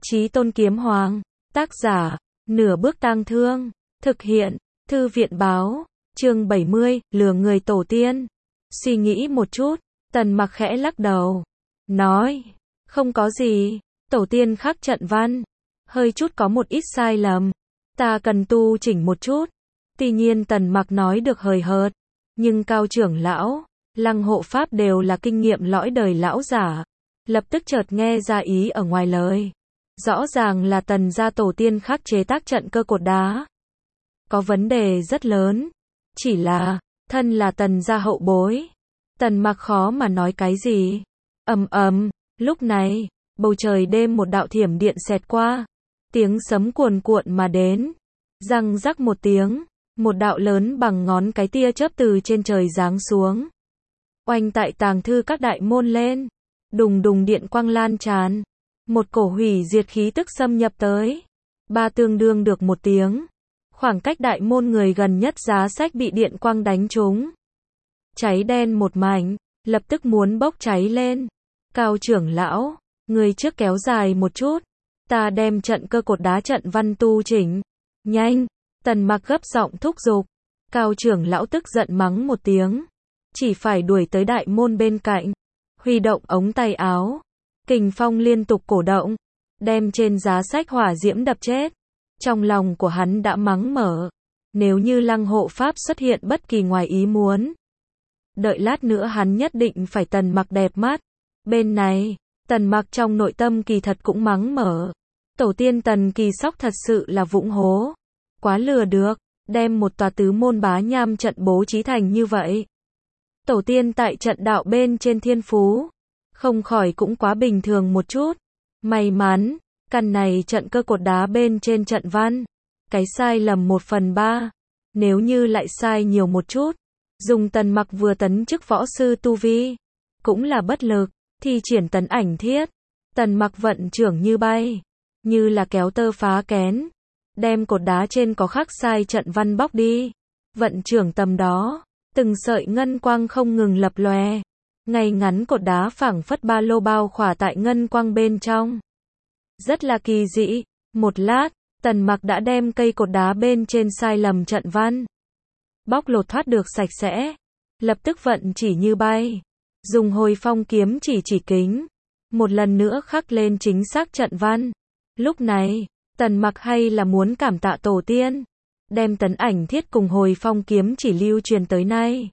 Chí Tôn Kiếm Hoàng, tác giả, Nửa Bước Tang Thương, thực hiện, Thư viện báo, chương 70, lừa người tổ tiên. Suy nghĩ một chút, Tần Mặc khẽ lắc đầu, nói, không có gì, tổ tiên khắc trận văn, hơi chút có một ít sai lầm, ta cần tu chỉnh một chút. Tuy nhiên Tần Mặc nói được hời hợt, nhưng Cao trưởng lão, Lăng hộ pháp đều là kinh nghiệm lõi đời lão giả, lập tức chợt nghe ra ý ở ngoài lời. Rõ ràng là Tần gia tổ tiên khắc chế tác trận cơ cột đá. Có vấn đề rất lớn, chỉ là, thân là Tần gia hậu bối. Tần Mặc khó mà nói cái gì. Lúc này, bầu trời đêm một đạo thiểm điện xẹt qua, tiếng sấm cuồn cuộn mà đến, răng rắc một tiếng, một đạo lớn bằng ngón cái tia chớp từ trên trời giáng xuống, oanh tại tàng thư các đại môn lên, đùng đùng điện quang lan tràn, một cổ hủy diệt khí tức xâm nhập tới, ba tương đương được một tiếng, khoảng cách đại môn người gần nhất giá sách bị điện quang đánh trúng, cháy đen một mảnh, lập tức muốn bốc cháy lên. Cao trưởng lão, người trước kéo dài một chút, ta đem trận cơ cột đá trận văn tu chỉnh. Nhanh, Tần Mặc gấp giọng thúc giục. Cao trưởng lão tức giận mắng một tiếng, chỉ phải đuổi tới đại môn bên cạnh, huy động ống tay áo, kình phong liên tục cổ động, đem trên giá sách hỏa diễm đập chết. Trong lòng của hắn đã mắng mở, nếu như Lăng hộ pháp xuất hiện bất kỳ ngoài ý muốn, đợi lát nữa hắn nhất định phải Tần Mặc đẹp mắt. Bên này, Tần Mặc trong nội tâm kỳ thật cũng mắng mở, tổ tiên Tần Kỳ Sóc thật sự là vụng hố, quá lừa được, đem một tòa tứ môn bá nham trận bố trí thành như vậy. Tổ tiên tại trận đạo bên trên thiên phú, không khỏi cũng quá bình thường một chút. May mắn, căn này trận cơ cột đá bên trên trận văn, cái sai lầm 1/3, nếu như lại sai nhiều một chút, dùng Tần Mặc vừa tấn chức võ sư tu vi, cũng là bất lực. Thi triển tấn ảnh thiết, Tần Mặc vận trưởng như bay, như là kéo tơ phá kén, đem cột đá trên có khắc sai trận văn bóc đi. Vận trưởng tầm đó, từng sợi ngân quang không ngừng lập lòe, ngay ngắn cột đá phảng phất ba lô bao khỏa tại ngân quang bên trong. Rất là kỳ dị, một lát, Tần Mặc đã đem cây cột đá bên trên sai lầm trận văn bóc lột thoát được sạch sẽ, lập tức vận chỉ như bay. Dùng Hồi Phong kiếm chỉ kính, một lần nữa khắc lên chính xác trận văn. Lúc này, Tần Mặc hay là muốn cảm tạ tổ tiên, đem tấn ảnh thiết cùng Hồi Phong kiếm chỉ lưu truyền tới nay.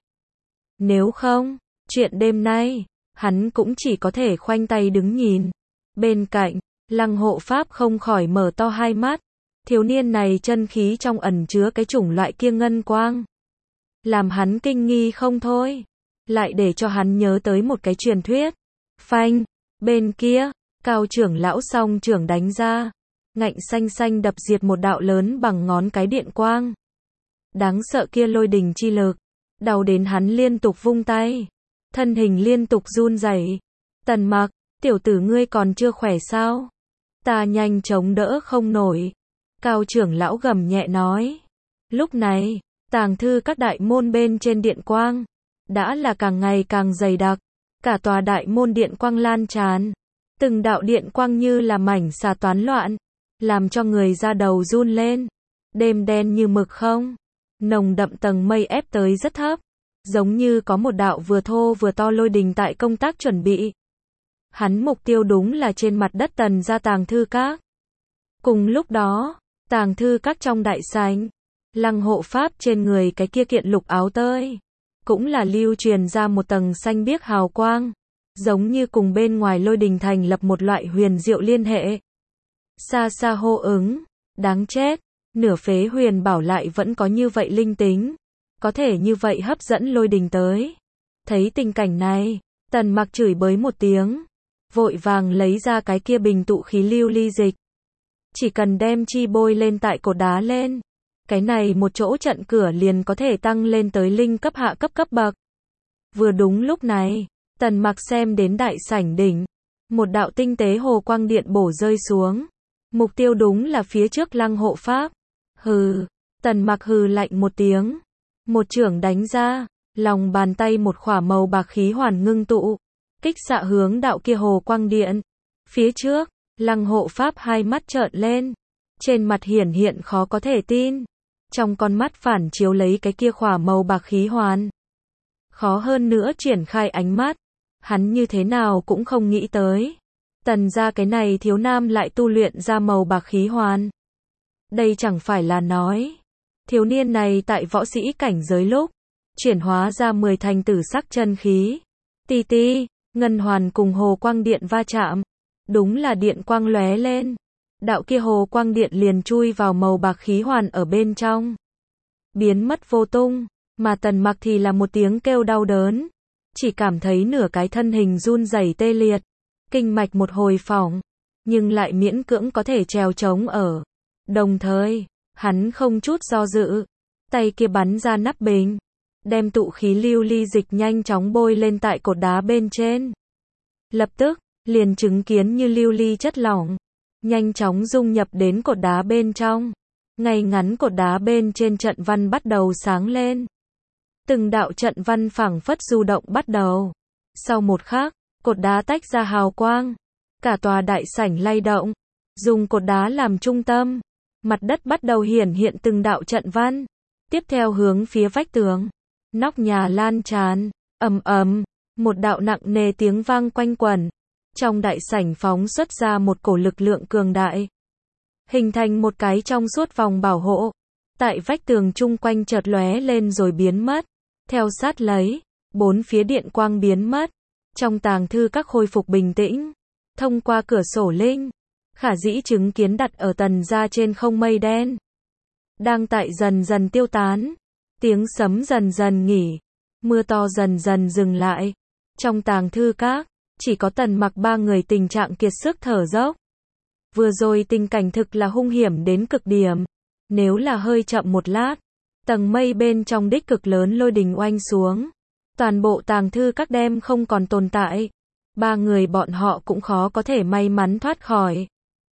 Nếu không, chuyện đêm nay, hắn cũng chỉ có thể khoanh tay đứng nhìn. Bên cạnh, Lăng hộ pháp không khỏi mở to hai mắt, thiếu niên này chân khí trong ẩn chứa cái chủng loại kia ngân quang, làm hắn kinh nghi không thôi. Lại để cho hắn nhớ tới một cái truyền thuyết. Phanh, bên kia, Cao trưởng lão song trưởng đánh ra, ngạnh xanh xanh đập diệt một đạo lớn bằng ngón cái điện quang. Đáng sợ kia lôi đình chi lực, đau đến hắn liên tục vung tay, thân hình liên tục run rẩy. Tần Mặc, tiểu tử ngươi còn chưa khỏe sao? Ta nhanh chống đỡ không nổi. Cao trưởng lão gầm nhẹ nói. Lúc này, tàng thư các đại môn bên trên điện quang đã là càng ngày càng dày đặc, cả tòa đại môn điện quang lan tràn, từng đạo điện quang như là mảnh xà toán loạn, làm cho người da đầu run lên. Đêm đen như mực không, nồng đậm tầng mây ép tới rất thấp, giống như có một đạo vừa thô vừa to lôi đình tại công tác chuẩn bị. Hắn mục tiêu đúng là trên mặt đất Tần gia tàng thư các. Cùng lúc đó, tàng thư các trong đại sảnh, Lăng hộ pháp trên người cái kia kiện lục áo tơi, cũng là lưu truyền ra một tầng xanh biếc hào quang, giống như cùng bên ngoài lôi đình thành lập một loại huyền diệu liên hệ. Xa xa hô ứng, đáng chết, nửa phế huyền bảo lại vẫn có như vậy linh tính, có thể như vậy hấp dẫn lôi đình tới. Thấy tình cảnh này, Tần Mặc chửi bới một tiếng, vội vàng lấy ra cái kia bình tụ khí lưu ly dịch. Chỉ cần đem chi bôi lên tại cột đá lên, cái này một chỗ trận cửa liền có thể tăng lên tới linh cấp hạ cấp bậc. Vừa đúng lúc này, Tần Mặc xem đến đại sảnh đỉnh, một đạo tinh tế hồ quang điện bổ rơi xuống. Mục tiêu đúng là phía trước Lăng hộ pháp. Hừ, Tần Mặc hừ lạnh một tiếng, một chưởng đánh ra, lòng bàn tay một khỏa màu bạc khí hoàn ngưng tụ, kích xạ hướng đạo kia hồ quang điện. Phía trước, Lăng hộ pháp hai mắt trợn lên. Trên mặt hiển hiện khó có thể tin. Trong con mắt phản chiếu lấy cái kia khỏa màu bạc khí hoàn. Khó hơn nữa triển khai ánh mắt. Hắn như thế nào cũng không nghĩ tới. Tần gia cái này thiếu nam lại tu luyện ra màu bạc khí hoàn. Đây chẳng phải là nói. Thiếu niên này tại võ sĩ cảnh giới lúc. Chuyển hóa ra 10 thành tử sắc chân khí. Ti ti, ngân hoàn cùng hồ quang điện va chạm. Đúng là điện quang lóe lên. Đạo kia hồ quang điện liền chui vào màu bạc khí hoàn ở bên trong. Biến mất vô tung. Mà Tần Mặc thì là một tiếng kêu đau đớn. Chỉ cảm thấy nửa cái thân hình run rẩy tê liệt. Kinh mạch một hồi phỏng. Nhưng lại miễn cưỡng có thể trèo trống ở. Đồng thời, hắn không chút do dự. Tay kia bắn ra nắp bình. Đem tụ khí lưu ly dịch nhanh chóng bôi lên tại cột đá bên trên. Lập tức, liền chứng kiến như lưu ly chất lỏng. Nhanh chóng dung nhập đến cột đá bên trong. Ngay ngắn cột đá bên trên trận văn bắt đầu sáng lên. Từng đạo trận văn phảng phất du động bắt đầu. Sau một khắc, cột đá tách ra hào quang. Cả tòa đại sảnh lay động. Dùng cột đá làm trung tâm. Mặt đất bắt đầu hiển hiện từng đạo trận văn. Tiếp theo hướng phía vách tường. Nóc nhà lan tràn. Ầm ầm. Một đạo nặng nề tiếng vang quanh quẩn. Trong đại sảnh phóng xuất ra một cổ lực lượng cường đại. Hình thành một cái trong suốt vòng bảo hộ. Tại vách tường chung quanh chợt lóe lên rồi biến mất. Theo sát lấy, bốn phía điện quang biến mất. Trong tàng thư các khôi phục bình tĩnh. Thông qua cửa sổ linh, khả dĩ chứng kiến đặt ở Tần gia trên không mây đen. Đang tại dần dần tiêu tán. Tiếng sấm dần dần nghỉ. Mưa to dần dần dừng lại. Trong tàng thư các, chỉ có Tần Mặc ba người tình trạng kiệt sức thở dốc. Vừa rồi tình cảnh thực là hung hiểm đến cực điểm. Nếu là hơi chậm một lát, tầng mây bên trong đích cực lớn lôi đình oanh xuống. Toàn bộ tàng thư các đêm không còn tồn tại. Ba người bọn họ cũng khó có thể may mắn thoát khỏi.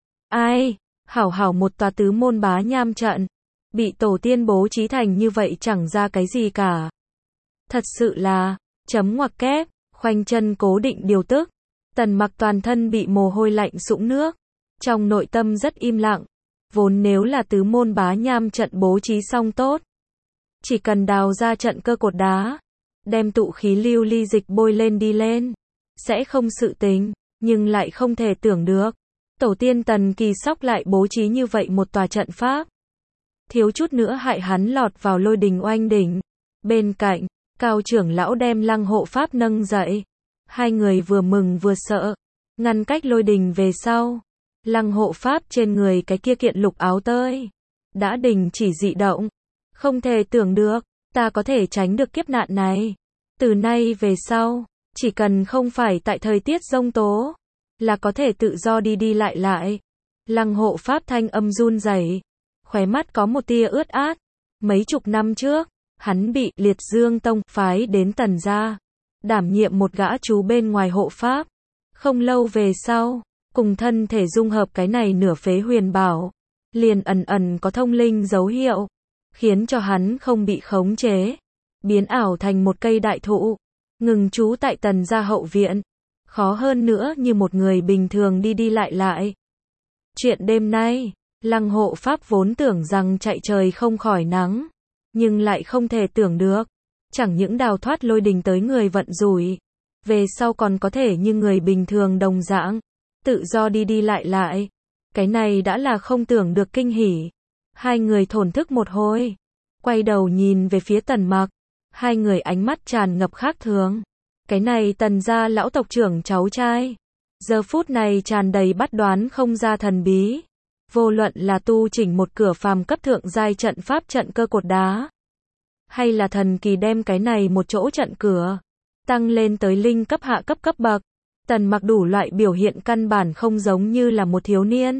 Ai, hảo một tòa tứ môn bá nham trận. Bị tổ tiên bố trí thành như vậy chẳng ra cái gì cả. Thật sự là, chấm ngoặc kép, khoanh chân cố định điều tức. Tần Mặc toàn thân bị mồ hôi lạnh sũng nước. Trong nội tâm rất im lặng. Vốn nếu là tứ môn bá nham trận bố trí xong tốt. Chỉ cần đào ra trận cơ cột đá. Đem tụ khí lưu ly dịch bôi lên đi lên. Sẽ không sự tình. Nhưng lại không thể tưởng được. Tổ tiên Tần Kỳ Sóc lại bố trí như vậy một tòa trận pháp. Thiếu chút nữa hại hắn lọt vào lôi đình oanh đỉnh. Bên cạnh, Cao trưởng lão đem Lăng hộ pháp nâng dậy. Hai người vừa mừng vừa sợ. Ngăn cách lôi đình về sau. Lăng hộ pháp trên người cái kia kiện lục áo tơi. Đã đình chỉ dị động. Không thể tưởng được, ta có thể tránh được kiếp nạn này. Từ nay về sau, chỉ cần không phải tại thời tiết giông tố, là có thể tự do đi đi lại lại. Lăng hộ pháp thanh âm run rẩy, khóe mắt có một tia ướt át. Mấy chục năm trước, hắn bị Liệt Dương Tông phái đến Tần gia, đảm nhiệm một gã chú bên ngoài hộ pháp. Không lâu về sau, cùng thân thể dung hợp cái này nửa phế huyền bảo, liền ẩn có thông linh dấu hiệu, khiến cho hắn không bị khống chế, biến ảo thành một cây đại thụ, ngừng trú tại Tần gia hậu viện, khó hơn nữa như một người bình thường đi đi lại lại. Chuyện đêm nay, Lăng hộ pháp vốn tưởng rằng chạy trời không khỏi nắng, nhưng lại không thể tưởng được, chẳng những đào thoát lôi đình tới người vận rủi, về sau còn có thể như người bình thường đồng dạng, tự do đi đi lại lại. Cái này đã là không tưởng được kinh hỉ. Hai người thổn thức một hồi, quay đầu nhìn về phía Tần Mặc. Hai người ánh mắt tràn ngập khác thường. Cái này Tần gia lão tộc trưởng cháu trai, giờ phút này tràn đầy bắt đoán không ra thần bí. Vô luận là tu chỉnh một cửa phàm cấp thượng giai trận pháp trận cơ cột đá, hay là thần kỳ đem cái này một chỗ trận cửa tăng lên tới linh cấp hạ cấp bậc. Tần Mặc đủ loại biểu hiện căn bản không giống như là một thiếu niên,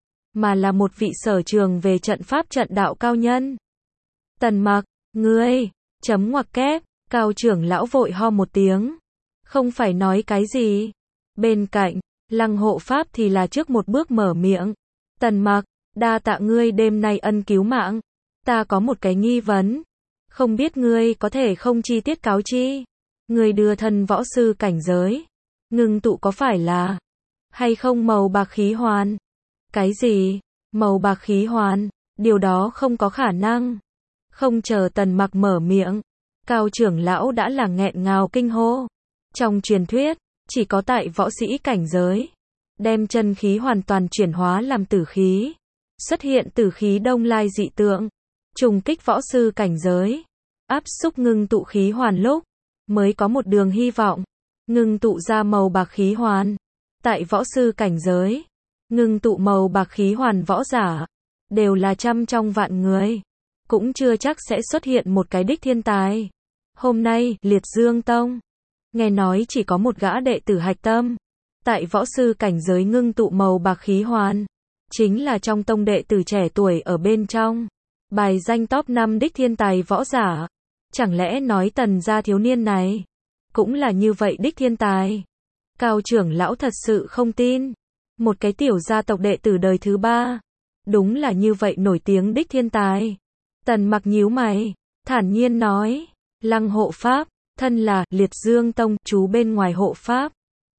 mà là một vị sở trường về trận pháp trận đạo cao nhân. Tần Mặc, ngươi, chấm ngoặc kép, Cao trưởng lão vội ho một tiếng. Không phải nói cái gì. Bên cạnh, Lăng hộ pháp thì là trước một bước mở miệng. Tần Mặc, đa tạ ngươi đêm nay ân cứu mạng. Ta có một cái nghi vấn. Không biết ngươi có thể không chi tiết cáo chi. Ngươi đưa thân võ sư cảnh giới. Ngưng tụ có phải là hay không màu bạc khí hoàn? Cái gì? Màu bạc khí hoàn? Điều đó không có khả năng. Không chờ Tần Mặc mở miệng, Cao trưởng lão đã là nghẹn ngào kinh hô. Trong truyền thuyết, chỉ có tại võ sĩ cảnh giới, đem chân khí hoàn toàn chuyển hóa làm tử khí, xuất hiện tử khí đông lai dị tượng, trùng kích võ sư cảnh giới, áp xúc ngưng tụ khí hoàn lúc, mới có một đường hy vọng, ngưng tụ ra màu bạc khí hoàn. Tại võ sư cảnh giới, ngưng tụ màu bạc khí hoàn võ giả, đều là trăm trong vạn người, cũng chưa chắc sẽ xuất hiện một cái đích thiên tài. Hôm nay, Liệt Dương Tông, nghe nói chỉ có một gã đệ tử hạch tâm, tại võ sư cảnh giới ngưng tụ màu bạc khí hoàn, chính là trong tông đệ tử trẻ tuổi ở bên trong, bài danh top 5 đích thiên tài võ giả. Chẳng lẽ nói Tần gia thiếu niên này, cũng là như vậy đích thiên tài? Cao trưởng lão thật sự không tin, một cái tiểu gia tộc đệ tử đời thứ 3, đúng là như vậy nổi tiếng đích thiên tài. Tần Mặc nhíu mày, thản nhiên nói, Lăng hộ pháp, thân là Liệt Dương Tông, chú bên ngoài hộ pháp,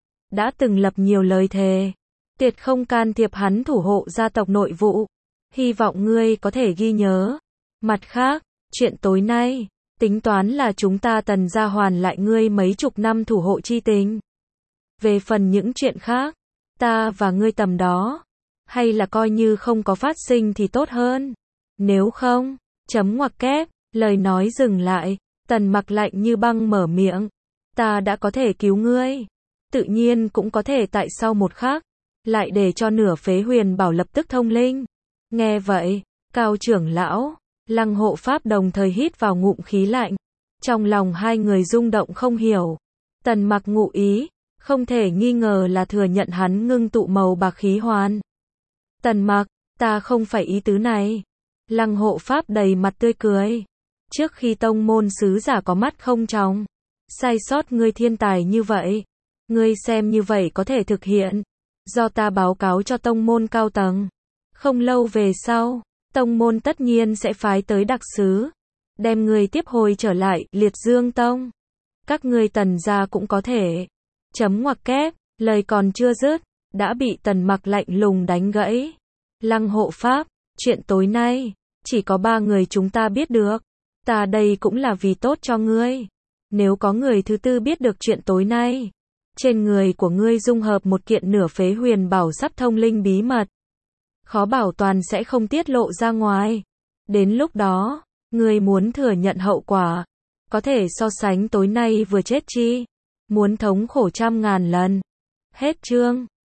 đã từng lập nhiều lời thề, tuyệt không can thiệp hắn thủ hộ gia tộc nội vụ, hy vọng ngươi có thể ghi nhớ. Mặt khác, chuyện tối nay, tính toán là chúng ta Tần gia hoàn lại ngươi mấy chục năm thủ hộ chi tình. Về phần những chuyện khác, ta và ngươi tầm đó, hay là coi như không có phát sinh thì tốt hơn. Nếu không, chấm ngoặc kép, lời nói dừng lại, Tần Mặc lạnh như băng mở miệng, ta đã có thể cứu ngươi, tự nhiên cũng có thể tại sau một khắc, lại để cho nửa phế huyền bảo lập tức thông linh. Nghe vậy, Cao trưởng lão, Lăng hộ pháp đồng thời hít vào ngụm khí lạnh, trong lòng hai người rung động không hiểu. Tần Mặc ngụ ý, không thể nghi ngờ là thừa nhận hắn ngưng tụ màu bạc khí hoàn. Tần Mặc, ta không phải ý tứ này. Lăng hộ pháp đầy mặt tươi cười. Trước khi tông môn sứ giả có mắt không tròng, sai sót ngươi thiên tài như vậy, ngươi xem như vậy có thể thực hiện, do ta báo cáo cho tông môn cao tầng. Không lâu về sau, tông môn tất nhiên sẽ phái tới đặc sứ, đem ngươi tiếp hồi trở lại Liệt Dương Tông. Các ngươi Tần gia cũng có thể. Chấm ngoặc kép, lời còn chưa dứt, đã bị Tần Mặc lạnh lùng đánh gãy. Lăng hộ pháp, chuyện tối nay, chỉ có 3 người chúng ta biết được. Ta đây cũng là vì tốt cho ngươi. Nếu có người thứ tư biết được chuyện tối nay, trên người của ngươi dung hợp một kiện nửa phế huyền bảo sắp thông linh bí mật, khó bảo toàn sẽ không tiết lộ ra ngoài. Đến lúc đó, ngươi muốn thừa nhận hậu quả, có thể so sánh tối nay vừa chết chi, muốn thống khổ trăm ngàn lần. Hết chương.